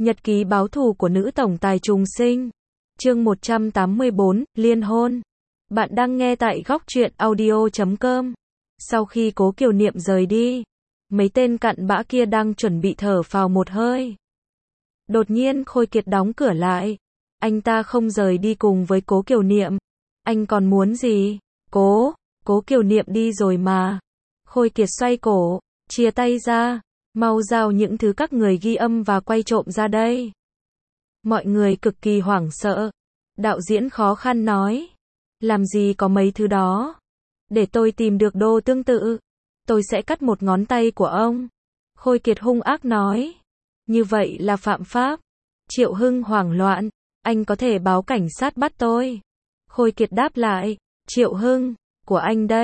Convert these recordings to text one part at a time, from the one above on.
Nhật ký báo thù của nữ tổng tài trùng sinh. Chương 184, liên hôn. Bạn đang nghe tại góc truyện audio.com. Sau khi Cố Kiều Niệm rời đi, mấy tên cặn bã kia đang chuẩn bị thở phào một hơi. Đột nhiên Khôi Kiệt đóng cửa lại. Anh ta không rời đi cùng với Cố Kiều Niệm. Anh còn muốn gì? Cố Kiều Niệm đi rồi mà. Khôi Kiệt xoay cổ, chia tay ra. Mau giao những thứ các người ghi âm và quay trộm ra đây. Mọi người cực kỳ hoảng sợ. Đạo diễn khó khăn nói. Làm gì có mấy thứ đó. Để tôi tìm được đồ tương tự, tôi sẽ cắt một ngón tay của ông. Khôi Kiệt hung ác nói. Như vậy là phạm pháp. Triệu Hưng hoảng loạn. Anh có thể báo cảnh sát bắt tôi. Khôi Kiệt đáp lại. Triệu Hưng, của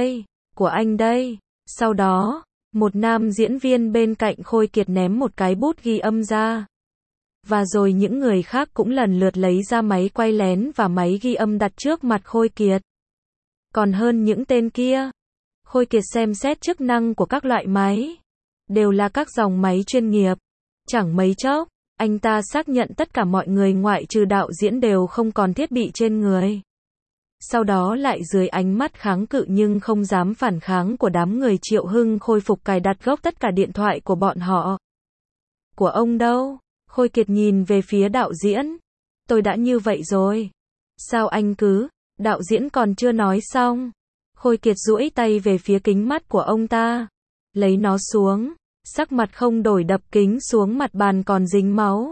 anh đây. Sau đó, một nam diễn viên bên cạnh Khôi Kiệt ném một cái bút ghi âm ra. Và rồi những người khác cũng lần lượt lấy ra máy quay lén và máy ghi âm đặt trước mặt Khôi Kiệt. Còn hơn những tên kia, Khôi Kiệt xem xét chức năng của các loại máy. Đều là các dòng máy chuyên nghiệp. Chẳng mấy chốc, anh ta xác nhận tất cả mọi người ngoại trừ đạo diễn đều không còn thiết bị trên người. Sau đó lại dưới ánh mắt kháng cự nhưng không dám phản kháng của đám người, Triệu Hưng khôi phục cài đặt gốc tất cả điện thoại của bọn họ. Của ông đâu? Khôi Kiệt nhìn về phía đạo diễn. Tôi đã như vậy rồi. Sao anh cứ? Đạo diễn còn chưa nói xong. Khôi Kiệt duỗi tay về phía kính mắt của ông ta. Lấy nó xuống. Sắc mặt không đổi đập kính xuống mặt bàn còn dính máu.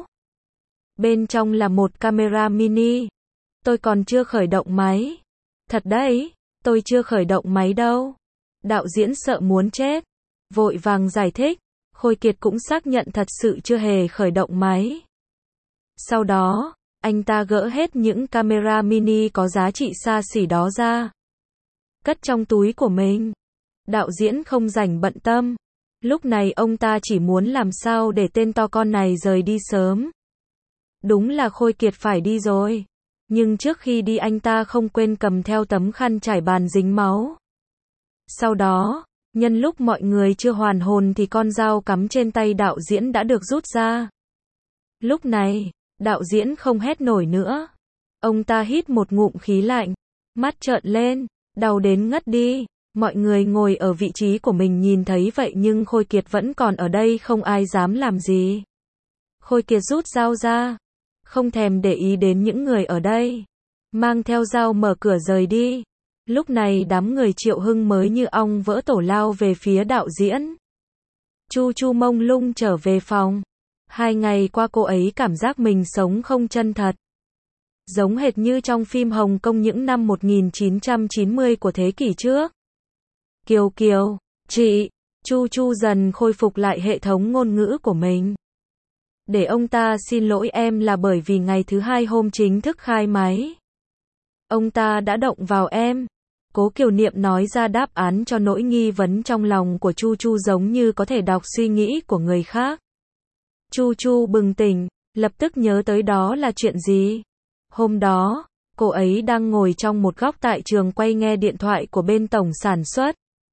Bên trong là một camera mini. Tôi còn chưa khởi động máy. Thật đấy, tôi chưa khởi động máy đâu. Đạo diễn sợ muốn chết. Vội vàng giải thích. Khôi Kiệt cũng xác nhận thật sự chưa hề khởi động máy. Sau đó, anh ta gỡ hết những camera mini có giá trị xa xỉ đó ra. Cất trong túi của mình. Đạo diễn không rảnh bận tâm. Lúc này ông ta chỉ muốn làm sao để tên to con này rời đi sớm. Đúng là Khôi Kiệt phải đi rồi. Nhưng trước khi đi anh ta không quên cầm theo tấm khăn trải bàn dính máu. Sau đó, nhân lúc mọi người chưa hoàn hồn thì con dao cắm trên tay đạo diễn đã được rút ra. Lúc này, đạo diễn không hét nổi nữa. Ông ta hít một ngụm khí lạnh, mắt trợn lên, đau đến ngất đi. Mọi người ngồi ở vị trí của mình nhìn thấy vậy nhưng Khôi Kiệt vẫn còn ở đây, không ai dám làm gì. Khôi Kiệt rút dao ra, không thèm để ý đến những người ở đây. Mang theo dao mở cửa rời đi. Lúc này đám người Triệu Hưng mới như ong vỡ tổ lao về phía đạo diễn. Chu Chu mông lung trở về phòng. 2 ngày qua cô ấy cảm giác mình sống không chân thật. Giống hệt như trong phim Hồng Kông những năm 1990 của thế kỷ trước. Kiều, chị, Chu Chu dần khôi phục lại hệ thống ngôn ngữ của mình. Để ông ta xin lỗi em là bởi vì ngày thứ 2 hôm chính thức khai máy. Ông ta đã động vào em. Cố Kiều Niệm nói ra đáp án cho nỗi nghi vấn trong lòng của Chu Chu, giống như có thể đọc suy nghĩ của người khác. Chu Chu bừng tỉnh, lập tức nhớ tới đó là chuyện gì. Hôm đó, cô ấy đang ngồi trong một góc tại trường quay nghe điện thoại của bên tổng sản xuất.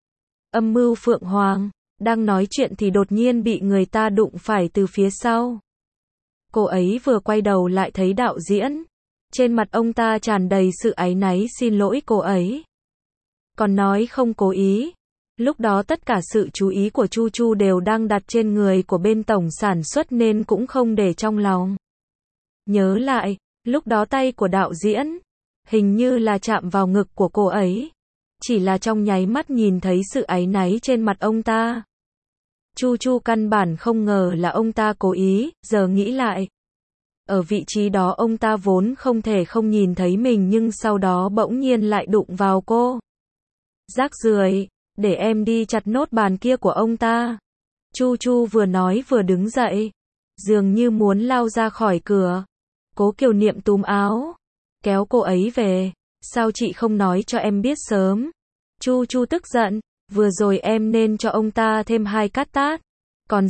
Âm mưu Phượng Hoàng, đang nói chuyện thì đột nhiên bị người ta đụng phải từ phía sau. Cô ấy vừa quay đầu lại thấy đạo diễn. Trên mặt ông ta tràn đầy sự áy náy xin lỗi cô ấy. Còn nói không cố ý. Lúc đó tất cả sự chú ý của Chu Chu đều đang đặt trên người của bên tổng sản xuất nên cũng không để trong lòng. Nhớ lại, lúc đó tay của đạo diễn hình như là chạm vào ngực của cô ấy. Chỉ là trong nháy mắt nhìn thấy sự áy náy trên mặt ông ta. Chu Chu căn bản không ngờ là ông ta cố ý, giờ nghĩ lại. Ở vị trí đó ông ta vốn không thể không nhìn thấy mình nhưng sau đó bỗng nhiên lại đụng vào cô. Rác rưởi, để em đi chặt nốt bàn kia của ông ta. Chu Chu vừa nói vừa đứng dậy. Dường như muốn lao ra khỏi cửa. Cố Kiều Niệm túm áo, kéo cô ấy về. Sao chị không nói cho em biết sớm? Chu Chu tức giận. Vừa rồi em nên cho ông ta thêm 2 cát tát. Còn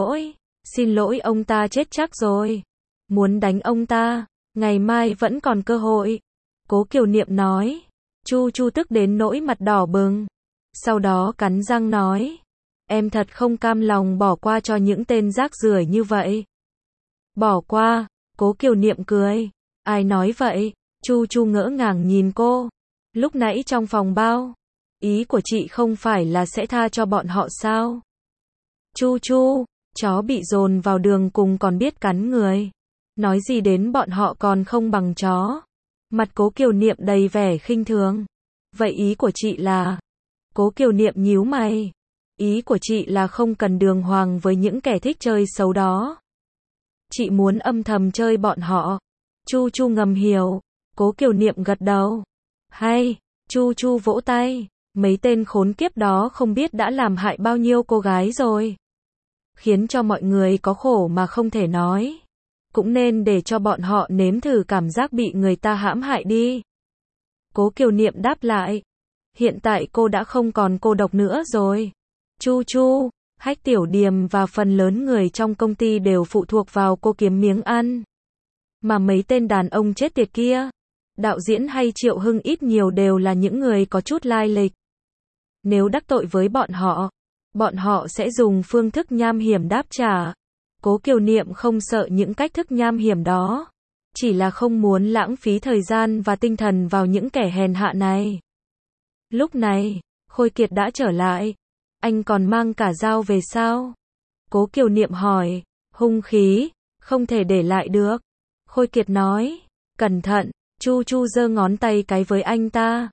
xin lỗi ông ta chết chắc rồi. Muốn đánh ông ta, ngày mai vẫn còn cơ hội. Cố Kiều Niệm nói. Chu Chu tức đến nỗi mặt đỏ bừng. Sau đó cắn răng nói. Em thật không cam lòng bỏ qua cho những tên rác rưởi như vậy. Bỏ qua, Cố Kiều Niệm cười. Ai nói vậy? Chu Chu ngỡ ngàng nhìn cô. Lúc nãy trong phòng bao, ý của chị không phải là sẽ tha cho bọn họ sao? Chu Chu, chó bị dồn vào đường cùng còn biết cắn người. Nói gì đến bọn họ còn không bằng chó. Mặt Cố Kiều Niệm đầy vẻ khinh thường. Vậy ý của chị là... Cố Kiều Niệm nhíu mày. Ý của chị là không cần đường hoàng với những kẻ thích chơi xấu đó. Chị muốn âm thầm chơi bọn họ. Chu Chu ngầm hiểu. Cố Kiều Niệm gật đầu. Hay, Chu Chu vỗ tay. Mấy tên khốn kiếp đó không biết đã làm hại bao nhiêu cô gái rồi. Khiến cho mọi người có khổ mà không thể nói. Cũng nên để cho bọn họ nếm thử cảm giác bị người ta hãm hại đi. Cố Kiều Niệm đáp lại. Hiện tại cô đã không còn cô độc nữa rồi. Chu Chu, Hách Tiểu Điềm và phần lớn người trong công ty đều phụ thuộc vào cô kiếm miếng ăn. Mà mấy tên đàn ông chết tiệt kia, đạo diễn hay Triệu Hưng ít nhiều đều là những người có chút lai lịch. Nếu đắc tội với bọn họ sẽ dùng phương thức nham hiểm đáp trả. Cố Kiều Niệm không sợ những cách thức nham hiểm đó. Chỉ là không muốn lãng phí thời gian và tinh thần vào những kẻ hèn hạ này. Lúc này, Khôi Kiệt đã trở lại. Anh còn mang cả dao về sao? Cố Kiều Niệm hỏi. Hung khí, không thể để lại được. Khôi Kiệt nói. Cẩn thận, Chu Chu giơ ngón tay cái với anh ta.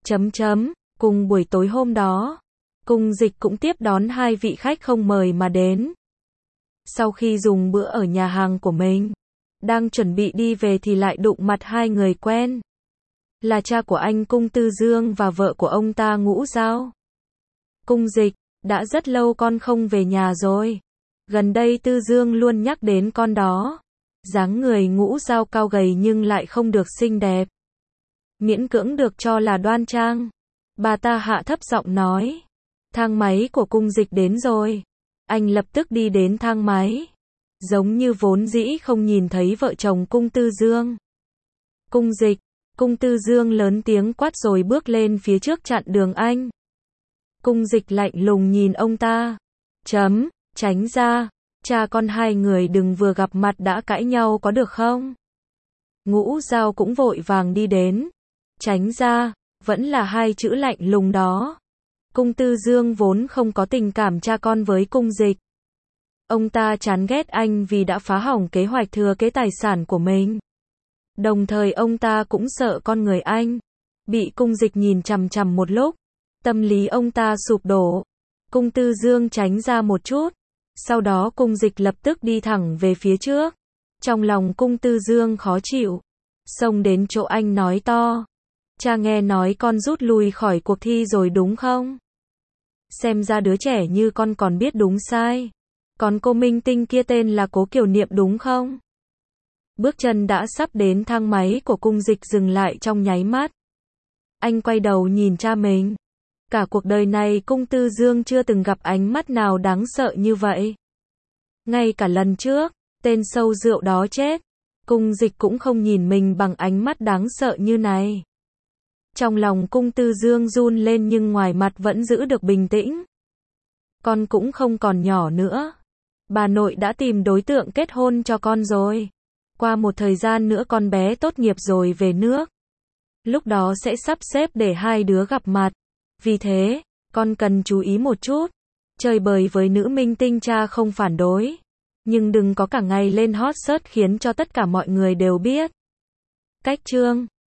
Cùng buổi tối hôm đó, Cung Dịch cũng tiếp đón hai vị khách không mời mà đến. Sau khi dùng bữa ở nhà hàng của mình, đang chuẩn bị đi về thì lại đụng mặt hai người quen. Là cha của anh Cung Tư Dương và vợ của ông ta Ngũ Giao. Cung Dịch, đã rất lâu con không về nhà rồi. Gần đây Tư Dương luôn nhắc đến con đó. Dáng người Ngũ Giao cao gầy nhưng lại không được xinh đẹp. Miễn cưỡng được cho là đoan trang. Bà ta hạ thấp giọng nói. Thang máy của Cung Dịch đến rồi. Anh lập tức đi đến thang máy. Giống như vốn dĩ không nhìn thấy vợ chồng Cung Tư Dương. Cung Dịch, Cung Tư Dương lớn tiếng quát rồi bước lên phía trước chặn đường anh. Cung Dịch lạnh lùng nhìn ông ta. Tránh ra, cha con hai người đừng vừa gặp mặt đã cãi nhau có được không? Ngũ Giao cũng vội vàng đi đến. Tránh ra, vẫn là hai chữ lạnh lùng đó. Cung Tư Dương vốn không có tình cảm cha con với Cung Dịch. Ông ta chán ghét anh vì đã phá hỏng kế hoạch thừa kế tài sản của mình. Đồng thời ông ta cũng sợ con người anh bị Cung Dịch nhìn chằm chằm một lúc. Tâm lý ông ta sụp đổ. Cung Tư Dương tránh ra một chút. Sau đó Cung Dịch lập tức đi thẳng về phía trước. Trong lòng Cung Tư Dương khó chịu. Xông đến chỗ anh nói to. Cha nghe nói con rút lui khỏi cuộc thi rồi đúng không? Xem ra đứa trẻ như con còn biết đúng sai. Còn cô minh tinh kia tên là Cố Kiều Niệm đúng không? Bước chân đã sắp đến thang máy của Cung Dịch dừng lại trong nháy mắt. Anh quay đầu nhìn cha mình. Cả cuộc đời này Cung Tư Dương chưa từng gặp ánh mắt nào đáng sợ như vậy. Ngay cả lần trước, tên sâu rượu đó chết, Cung Dịch cũng không nhìn mình bằng ánh mắt đáng sợ như này. Trong lòng Cung Tư Dương run lên nhưng ngoài mặt vẫn giữ được bình tĩnh. Con cũng không còn nhỏ nữa. Bà nội đã tìm đối tượng kết hôn cho con rồi. Qua một thời gian nữa con bé tốt nghiệp rồi về nước. Lúc đó sẽ sắp xếp để hai đứa gặp mặt. Vì thế, con cần chú ý một chút. Chơi bời với nữ minh tinh cha không phản đối. Nhưng đừng có cả ngày lên hot search khiến cho tất cả mọi người đều biết. Cách chương